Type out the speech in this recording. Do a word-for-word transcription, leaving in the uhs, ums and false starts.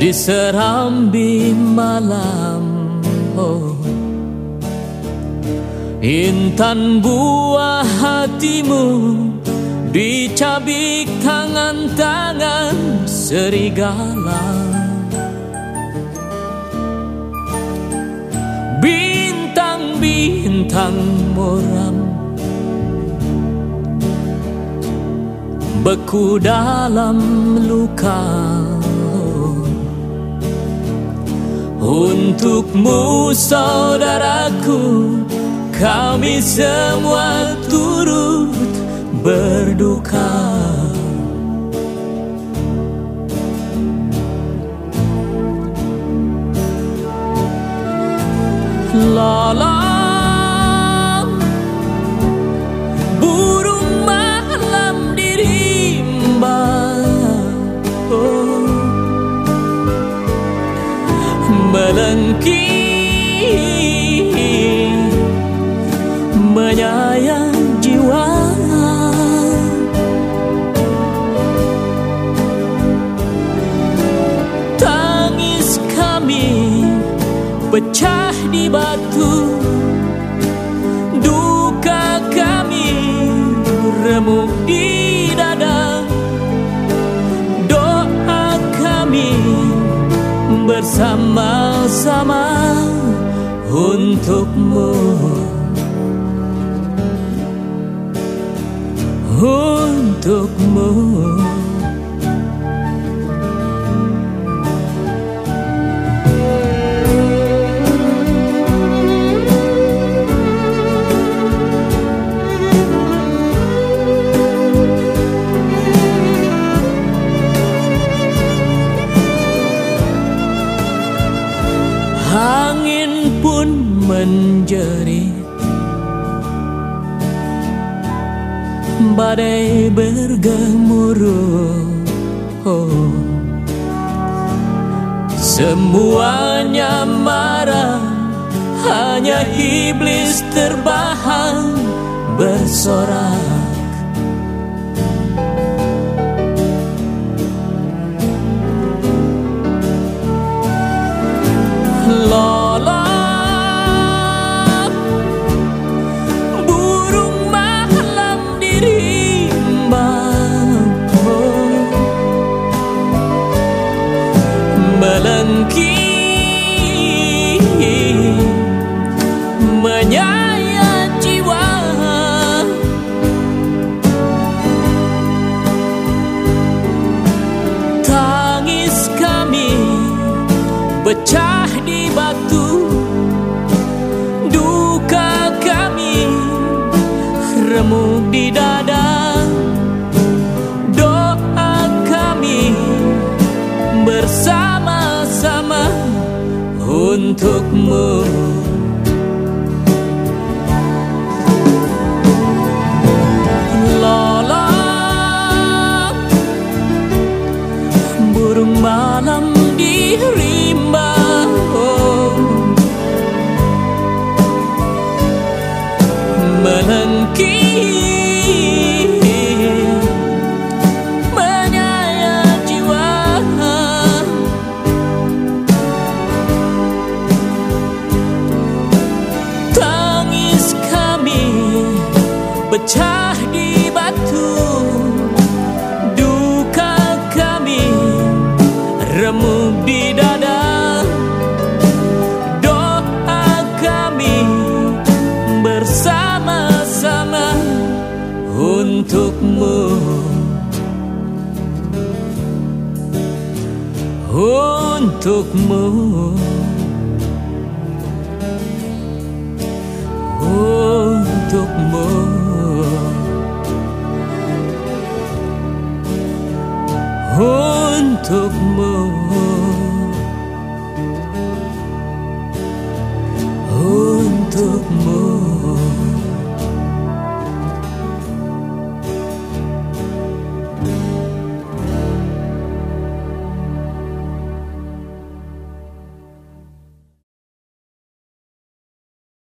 di serambi malam, oh, intan buah hatimu dicabik tangan-tangan serigala. Bintang-bintang muram beku dalam luka. Untukmu saudaraku, kami semua turut berduka. Lalang burung malam di rimba, oh, melengking menyayang jiwa. Tangis kami pecah di batu, duka kami remuk di dada. Doa kami bersama-sama untukmu, untukmu. Angin pun menjerit, badai bergemuruh, oh, semuanya marah, hanya iblis terbahan bersorak. Lalang burung malam di rimba, oh, melengking menyayat jiwa. Tangis kami pecah di batu, duka kami remuk di dada. Doa kami bersama-sama untukmu, lalang burung malam di rimba, oh, melengking menyayat jiwa. Tangis kami pecah di batu, duka kami remuk di dada. Doa kami bersama-sama untukmu, untukmu, untukmu, untukmu, untukmu.